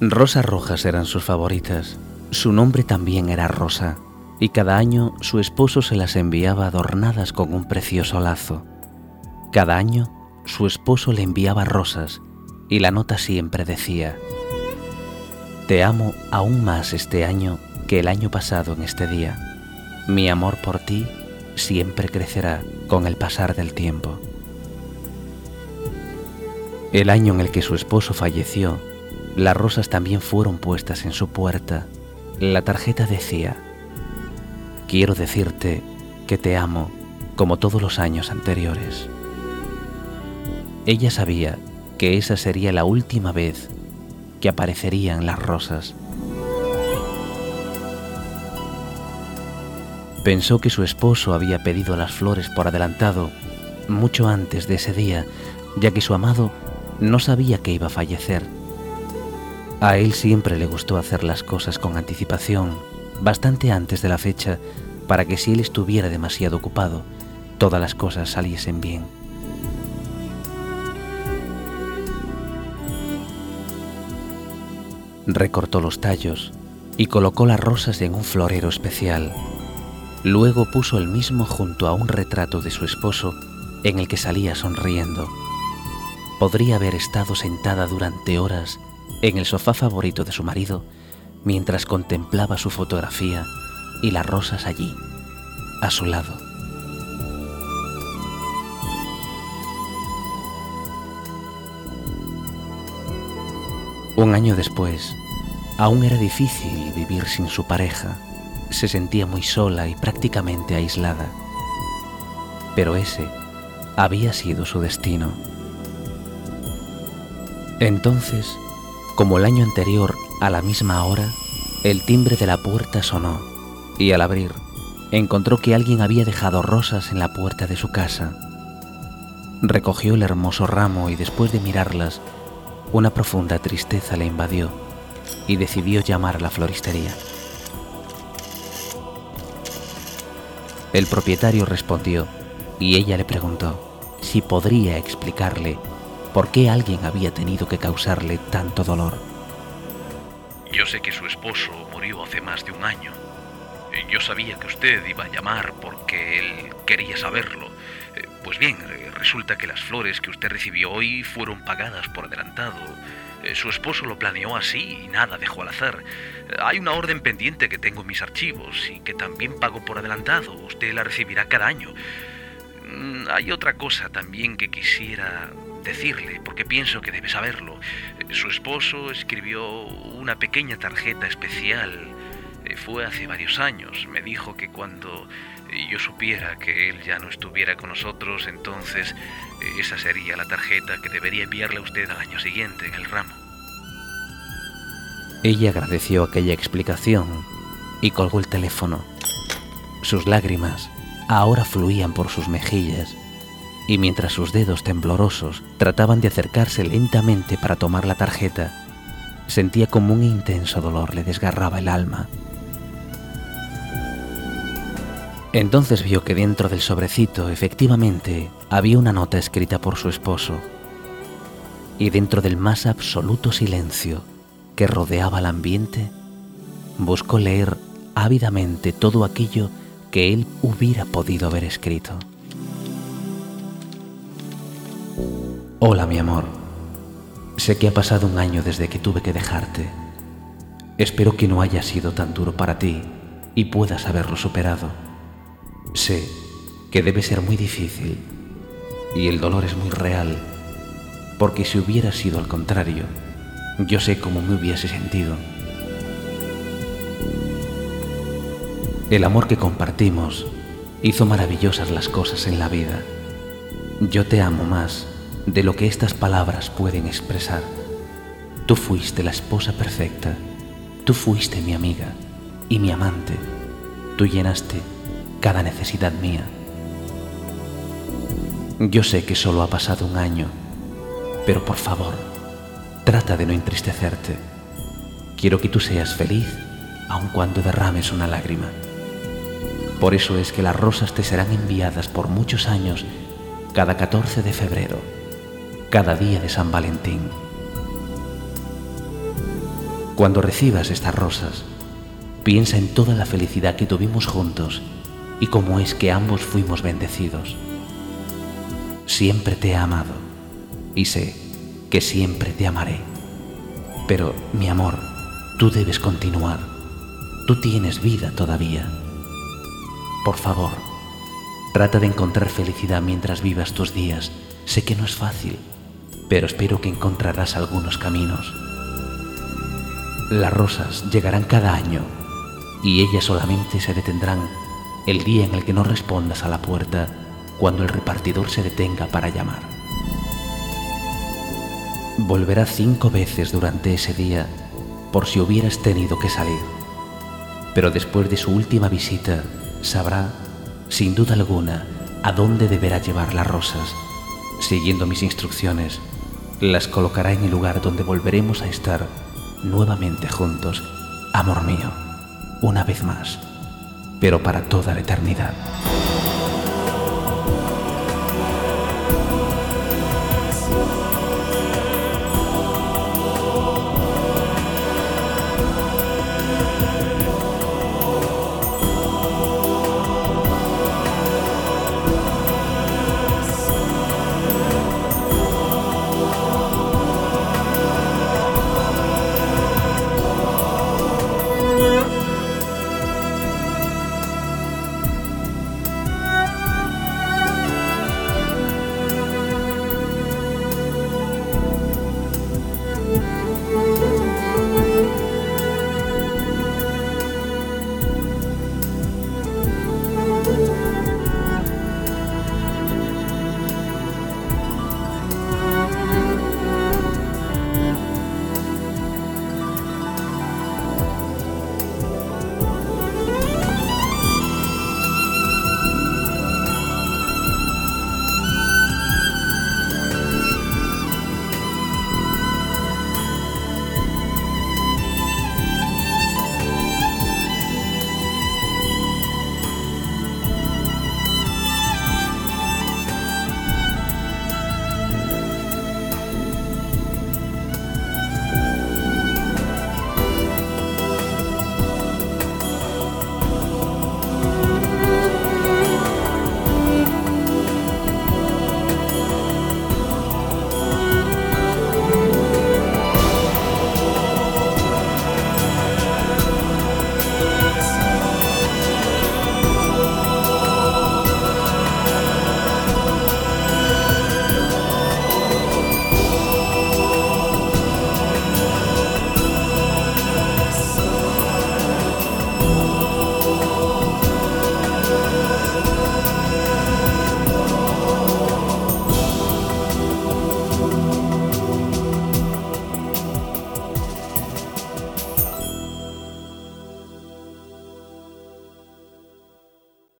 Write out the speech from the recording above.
Rosas rojas eran sus favoritas. Su nombre también era Rosa, y cada año su esposo se las enviaba adornadas con un precioso lazo. Cada año su esposo le enviaba rosas, y la nota siempre decía: «Te amo aún más este año que el año pasado en este día. Mi amor por ti siempre crecerá con el pasar del tiempo». El año en el que su esposo falleció, las rosas también fueron puestas en su puerta. La tarjeta decía: «Quiero decirte que te amo como todos los años anteriores». Ella sabía que esa sería la última vez que aparecerían las rosas. Pensó que su esposo había pedido las flores por adelantado mucho antes de ese día, ya que su amado no sabía que iba a fallecer. A él siempre le gustó hacer las cosas con anticipación, bastante antes de la fecha, para que si él estuviera demasiado ocupado, todas las cosas saliesen bien. Recortó los tallos y colocó las rosas en un florero especial. Luego puso el mismo junto a un retrato de su esposo en el que salía sonriendo. Podría haber estado sentada durante horas en el sofá favorito de su marido mientras contemplaba su fotografía y las rosas allí, a su lado. Un año después, aún era difícil vivir sin su pareja. Se sentía muy sola y prácticamente aislada. Pero ese había sido su destino. Entonces, como el año anterior, a la misma hora, el timbre de la puerta sonó, y al abrir, encontró que alguien había dejado rosas en la puerta de su casa. Recogió el hermoso ramo y después de mirarlas, una profunda tristeza le invadió y decidió llamar a la floristería. El propietario respondió y ella le preguntó si podría explicarle por qué alguien había tenido que causarle tanto dolor. Yo sé que su esposo murió hace más de un año. Yo sabía que usted iba a llamar porque él quería saberlo. Pues bien, resulta que las flores que usted recibió hoy fueron pagadas por adelantado. Su esposo lo planeó así y nada dejó al azar. Hay una orden pendiente que tengo en mis archivos y que también pago por adelantado. Usted la recibirá cada año. Hay otra cosa también que quisiera decirle, porque pienso que debe saberlo. Su esposo escribió una pequeña tarjeta especial. Fue hace varios años. Me dijo que cuando yo supiera que él ya no estuviera con nosotros, entonces esa sería la tarjeta que debería enviarle a usted al año siguiente en el ramo. Ella agradeció aquella explicación y colgó el teléfono. Sus lágrimas ahora fluían por sus mejillas, y mientras sus dedos temblorosos trataban de acercarse lentamente para tomar la tarjeta, sentía como un intenso dolor le desgarraba el alma. Entonces vio que dentro del sobrecito efectivamente había una nota escrita por su esposo, y dentro del más absoluto silencio que rodeaba el ambiente, buscó leer ávidamente todo aquello que él hubiera podido haber escrito. Hola, mi amor. Sé que ha pasado un año desde que tuve que dejarte. Espero que no haya sido tan duro para ti y puedas haberlo superado. Sé que debe ser muy difícil y el dolor es muy real, porque si hubiera sido al contrario, yo sé cómo me hubiese sentido. El amor que compartimos hizo maravillosas las cosas en la vida. Yo te amo más de lo que estas palabras pueden expresar. Tú fuiste la esposa perfecta, tú fuiste mi amiga y mi amante. Tú llenaste cada necesidad mía. Yo sé que solo ha pasado un año, pero por favor, trata de no entristecerte. Quiero que tú seas feliz, aun cuando derrames una lágrima. Por eso es que las rosas te serán enviadas por muchos años, cada 14 de febrero, cada día de San Valentín. Cuando recibas estas rosas, piensa en toda la felicidad que tuvimos juntos y cómo es que ambos fuimos bendecidos. Siempre te he amado y sé que siempre te amaré. Pero, mi amor, tú debes continuar. Tú tienes vida todavía. Por favor, trata de encontrar felicidad mientras vivas tus días. Sé que no es fácil, pero espero que encontrarás algunos caminos. Las rosas llegarán cada año y ellas solamente se detendrán el día en el que no respondas a la puerta cuando el repartidor se detenga para llamar. Volverá 5 veces durante ese día por si hubieras tenido que salir, pero después de su última visita sabrá, sin duda alguna, a dónde deberá llevar las rosas. Siguiendo mis instrucciones, las colocará en el lugar donde volveremos a estar nuevamente juntos, amor mío, una vez más, pero para toda la eternidad.